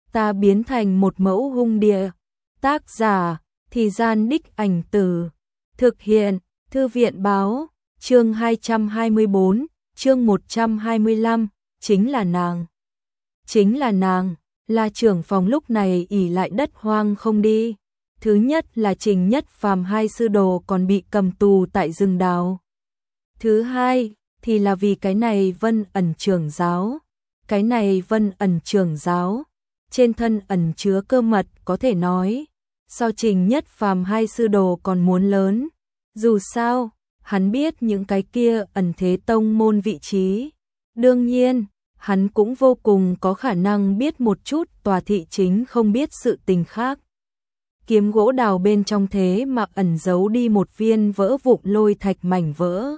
ta biến thành một mẫu hung địa. Tác giả, Thì Gian Đích Ảnh Từ. Thực hiện, Thư viện báo, chương 224, chương 125, chính là nàng. Chính là nàng, là trưởng phòng lúc này ỉ lại đất hoang không đi. Thứ nhất là Trình Nhất Phàm hai sư đồ còn bị cầm tù tại rừng đào. Thứ hai thì là vì cái này Vân Ẩn trưởng giáo. Cái này Vân Ẩn trưởng giáo, trên thân ẩn chứa cơ mật có thể nói, so Trình Nhất Phàm hai sư đồ còn muốn lớn. Dù sao, hắn biết những cái kia ẩn thế tông môn vị trí. Đương nhiên, hắn cũng vô cùng có khả năng biết một chút tòa thị chính không biết sự tình khác. Kiếm gỗ đào bên trong thế mà ẩn giấu đi một viên vỡ vụn lôi thạch mảnh vỡ.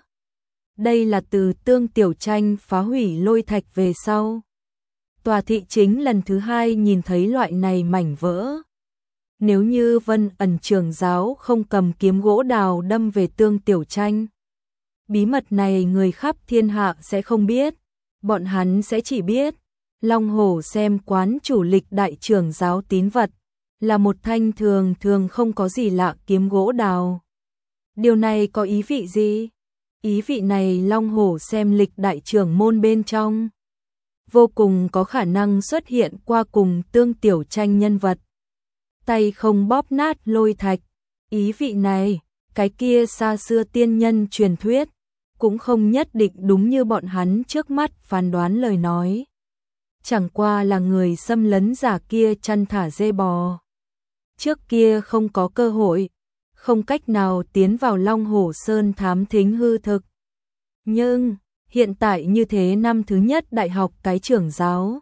Đây là từ Tương Tiểu Tranh phá hủy lôi thạch về sau. Tòa thị chính lần thứ hai nhìn thấy loại này mảnh vỡ. Nếu như Vân Ẩn trưởng giáo không cầm kiếm gỗ đào đâm về Tương Tiểu Tranh, bí mật này người khắp thiên hạ sẽ không biết. Bọn hắn sẽ chỉ biết Long Hổ xem quán chủ lịch đại trưởng giáo tín vật là một thanh thường thường không có gì lạ kiếm gỗ đào. Điều này có ý vị gì? Ý vị này Long Hổ xem lịch đại trưởng môn bên trong vô cùng có khả năng xuất hiện qua cùng Tương Tiểu Tranh nhân vật. Tay không bóp nát lôi thạch. Ý vị này, cái kia xa xưa tiên nhân truyền thuyết cũng không nhất định đúng như bọn hắn trước mắt phán đoán lời nói. Chẳng qua là người xâm lấn giả kia chăn thả dê bò. Trước kia không có cơ hội, không cách nào tiến vào Long Hổ Sơn thám thính hư thực. Nhưng, hiện tại như thế năm thứ nhất đại học cái trưởng giáo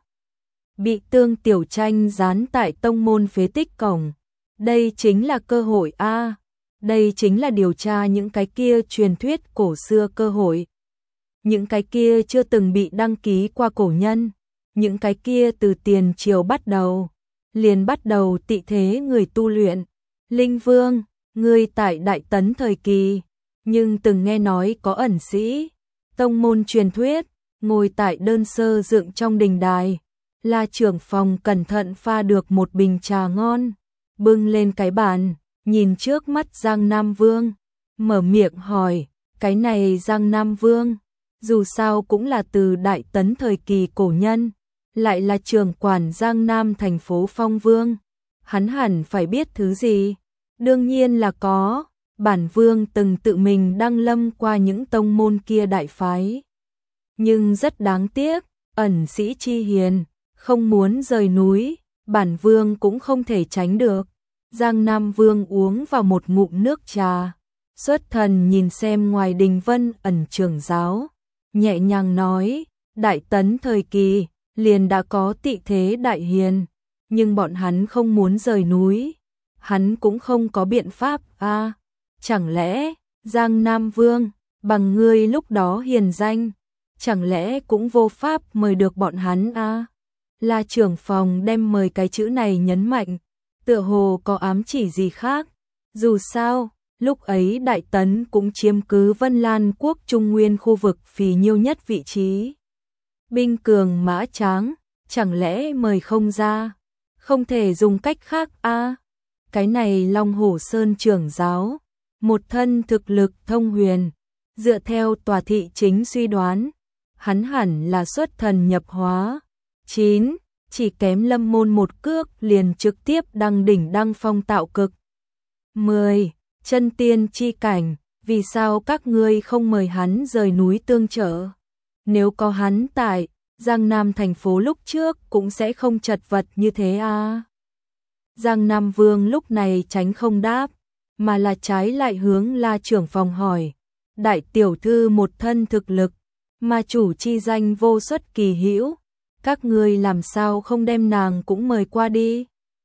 bị Tương Tiểu Tranh dán tại tông môn phế tích cổng. Đây chính là cơ hội a. Đây chính là điều tra những cái kia truyền thuyết cổ xưa cơ hội. Những cái kia chưa từng bị đăng ký qua cổ nhân. Những cái kia từ tiền triều bắt đầu liền bắt đầu tị thế người tu luyện. Linh Vương, người tại Đại Tấn thời kỳ, nhưng từng nghe nói có ẩn sĩ, tông môn truyền thuyết, ngồi tại đơn sơ dựng trong đình đài, là trưởng phòng cẩn thận pha được một bình trà ngon, bưng lên cái bàn, nhìn trước mắt Giang Nam Vương, mở miệng hỏi, cái này Giang Nam Vương, dù sao cũng là từ Đại Tấn thời kỳ cổ nhân, lại là trưởng quản Giang Nam thành phố Phong Vương, hắn hẳn phải biết thứ gì? Đương nhiên là có, bản vương từng tự mình đăng lâm qua những tông môn kia đại phái. Nhưng rất đáng tiếc, ẩn sĩ chi hiền, không muốn rời núi, bản vương cũng không thể tránh được. Giang Nam Vương uống vào một ngụm nước trà, xuất thần nhìn xem ngoài đình Vân Ẩn trưởng giáo, nhẹ nhàng nói, Đại Tấn thời kỳ, liền đã có tị thế đại hiền, nhưng bọn hắn không muốn rời núi, hắn cũng không có biện pháp a. Chẳng lẽ, Giang Nam Vương, bằng ngươi lúc đó hiền danh, chẳng lẽ cũng vô pháp mời được bọn hắn a? Là trưởng phòng đem mời cái chữ này nhấn mạnh, tựa hồ có ám chỉ gì khác. Dù sao, lúc ấy Đại Tấn cũng chiếm cứ Vân Lan quốc Trung Nguyên khu vực phì nhiêu nhất vị trí. Binh cường mã tráng, chẳng lẽ mời không ra? Không thể dùng cách khác a. Cái này Long Hổ Sơn trưởng giáo, một thân thực lực thông huyền, dựa theo tòa thị chính suy đoán, hắn hẳn là xuất thần nhập hóa. 9. Chỉ kém Lâm Môn một cước liền trực tiếp đăng đỉnh đăng phong tạo cực. 10. Chân tiên chi cảnh, vì sao các ngươi không mời hắn rời núi tương trợ? Nếu có hắn tại, Giang Nam thành phố lúc trước cũng sẽ không chật vật như thế a. Giang Nam Vương lúc này tránh không đáp, mà là trái lại hướng La trưởng phòng hỏi, đại tiểu thư một thân thực lực, mà chủ chi danh vô xuất kỳ hữu, các ngươi làm sao không đem nàng cũng mời qua đi?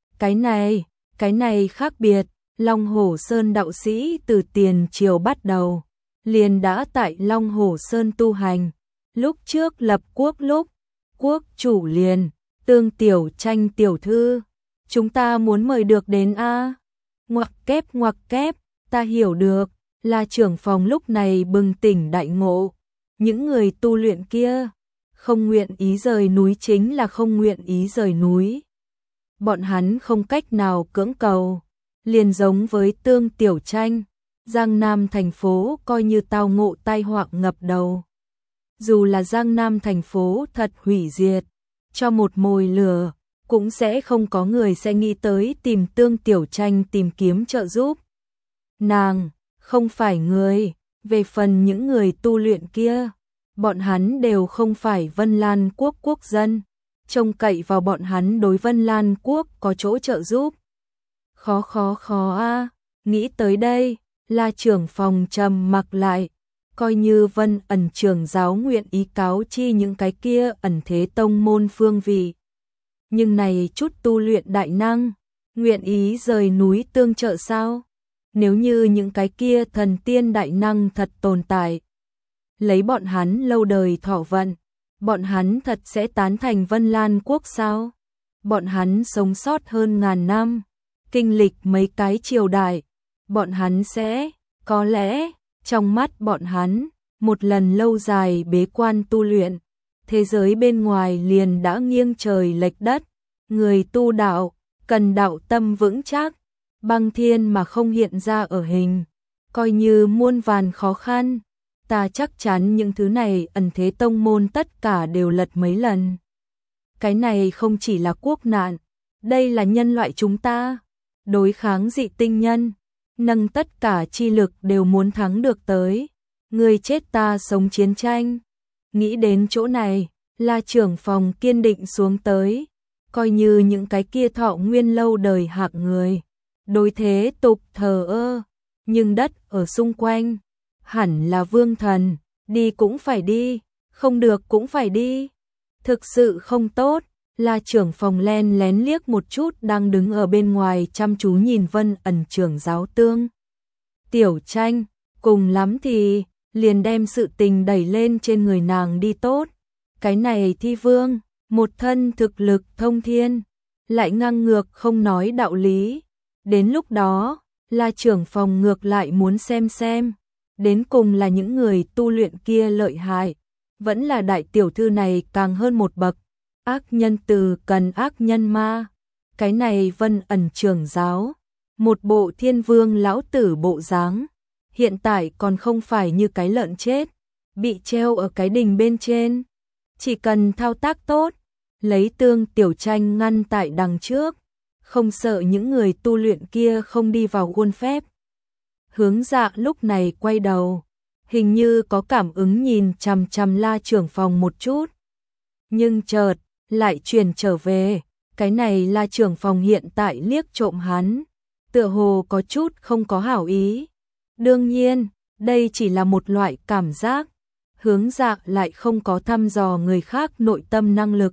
Cái này khác biệt, Long Hổ Sơn đạo sĩ từ tiền triều bắt đầu, liền đã tại Long Hổ Sơn tu hành, lúc trước lập quốc lúc, quốc chủ liền, Tương Tiểu Tranh tiểu thư, chúng ta muốn mời được đến a. Ngoặc kép, ta hiểu được, là trưởng phòng lúc này bừng tỉnh đại ngộ, những người tu luyện kia không nguyện ý rời núi chính là không nguyện ý rời núi. bọn hắn không cách nào cưỡng cầu, liền giống với Tương Tiểu Tranh, Giang Nam thành phố coi như tao ngộ tai họa ngập đầu. Dù là Giang Nam thành phố thật hủy diệt, cho một mồi lửa, cũng sẽ không có người sẽ nghĩ tới tìm Tương Tiểu Tranh tìm kiếm trợ giúp. Nàng, không phải người, về phần những người tu luyện kia, bọn hắn đều không phải Vân Lan quốc quốc dân, trông cậy vào bọn hắn đối Vân Lan quốc có chỗ trợ giúp. Khó a. Nghĩ tới đây, La trưởng phòng trầm mặc lại, coi như Vân Ẩn trưởng giáo nguyện ý cáo chi những cái kia ẩn thế tông môn phương vị. Nhưng này chút tu luyện đại năng, nguyện ý rời núi tương trợ sao? Nếu như những cái kia thần tiên đại năng thật tồn tại, lấy bọn hắn lâu đời thọ vận, bọn hắn thật sẽ tán thành Vân Lan quốc sao? Bọn hắn sống sót hơn ngàn năm, kinh lịch mấy cái triều đại, bọn hắn sẽ, có lẽ, trong mắt bọn hắn, một lần lâu dài bế quan tu luyện, thế giới bên ngoài liền đã nghiêng trời lệch đất, người tu đạo, cần đạo tâm vững chắc, băng thiên mà không hiện ra ở hình, coi như muôn vàn khó khăn, ta chắc chắn những thứ này ẩn thế tông môn tất cả đều lật mấy lần. Cái này không chỉ là quốc nạn, đây là nhân loại chúng ta, đối kháng dị tinh nhân, nâng tất cả chi lực đều muốn thắng được tới, người chết ta sống chiến tranh. Nghĩ đến chỗ này, La trưởng phòng kiên định xuống tới, coi như những cái kia thọ nguyên lâu đời hạng người, đối thế tục thờ ơ, nhưng đất ở xung quanh, hẳn là vương thần, đi cũng phải đi, không được cũng phải đi. Thực sự không tốt, La trưởng phòng len lén liếc một chút đang đứng ở bên ngoài chăm chú nhìn Vân Ẩn trưởng giáo Tương Tiểu Tranh, cùng lắm thì liền đem sự tình đẩy lên trên người nàng đi tốt. Cái này thi vương, một thân thực lực thông thiên, lại ngang ngược không nói đạo lý. Đến lúc đó, La trưởng phòng ngược lại muốn xem, đến cùng là những người tu luyện kia lợi hại, vẫn là đại tiểu thư này càng hơn một bậc. Ác nhân từ cần ác nhân ma. Cái này Vân Ẩn trưởng giáo, một bộ thiên vương lão tử bộ dáng, hiện tại còn không phải như cái lợn chết, bị treo ở cái đình bên trên. Chỉ cần thao tác tốt, lấy Tương Tiểu Tranh ngăn tại đằng trước, không sợ những người tu luyện kia không đi vào khuôn phép. Hướng Dạ lúc này quay đầu, hình như có cảm ứng nhìn chằm chằm La trưởng phòng một chút. Nhưng chợt lại chuyển trở về, cái này La trưởng phòng hiện tại liếc trộm hắn, tựa hồ có chút không có hảo ý. Đương nhiên, đây chỉ là một loại cảm giác, Hướng Dạ lại không có thăm dò người khác nội tâm năng lực.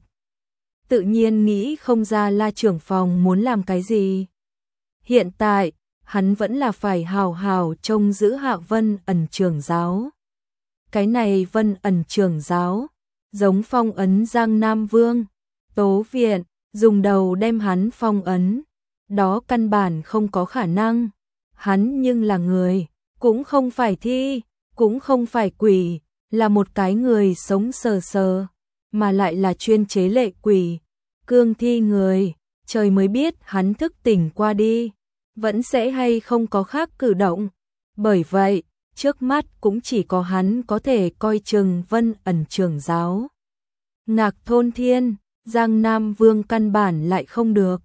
Tự nhiên nghĩ không ra La trưởng phòng muốn làm cái gì. Hiện tại, hắn vẫn là phải hào hào trông giữ hạ Vân Ẩn trưởng giáo. Cái này Vân Ẩn trưởng giáo, giống phong ấn Giang Nam Vương, Tố Viện, dùng đầu đem hắn phong ấn. Đó căn bản không có khả năng. Hắn nhưng là người, cũng không phải thi, cũng không phải quỷ, là một cái người sống sờ sờ, mà lại là chuyên chế lệ quỷ, cương thi người, trời mới biết hắn thức tỉnh qua đi, vẫn sẽ hay không có khác cử động. Bởi vậy, trước mắt cũng chỉ có hắn có thể coi chừng Vân Ẩn trưởng giáo. Ngạc Thôn Thiên, Giang Nam Vương căn bản lại không được.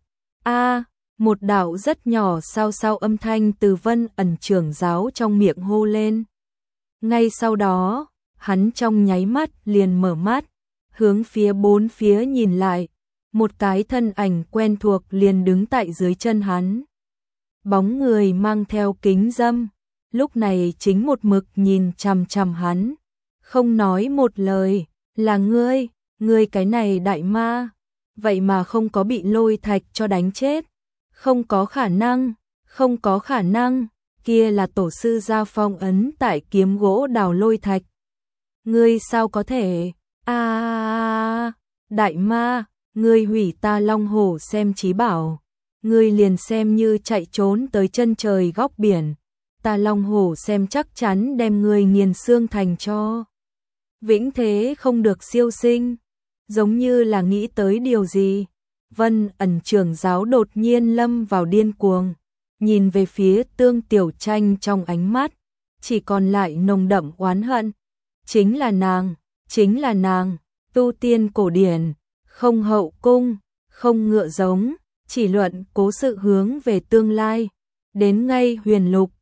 Một đạo rất nhỏ sao âm thanh từ Vân Ẩn trưởng giáo trong miệng hô lên. Ngay sau đó, hắn trong nháy mắt liền mở mắt, hướng phía bốn phía nhìn lại, một cái thân ảnh quen thuộc liền đứng tại dưới chân hắn. Bóng người mang theo kính dâm, lúc này chính một mực nhìn chằm chằm hắn, không nói một lời. Là ngươi cái này đại ma, vậy mà không có bị Lôi Thạch cho đánh chết. Không có khả năng, kia là tổ sư gia phong ấn tại kiếm gỗ đào Lôi Thạch. Ngươi sao có thể? Đại ma, ngươi hủy ta Long Hổ xem chí bảo, ngươi liền xem như chạy trốn tới chân trời góc biển, ta Long Hổ xem chắc chắn đem ngươi nghiền xương thành cho. Vĩnh thế không được siêu sinh, giống như là nghĩ tới điều gì. Vân Ẩn trưởng giáo đột nhiên lâm vào điên cuồng, nhìn về phía Tương Tiểu Tranh trong ánh mắt chỉ còn lại nồng đậm oán hận. Chính là nàng, tu tiên cổ điển, không hậu cung, không ngựa giống, chỉ luận cố sự hướng về tương lai. Đến ngay Huyền Lục,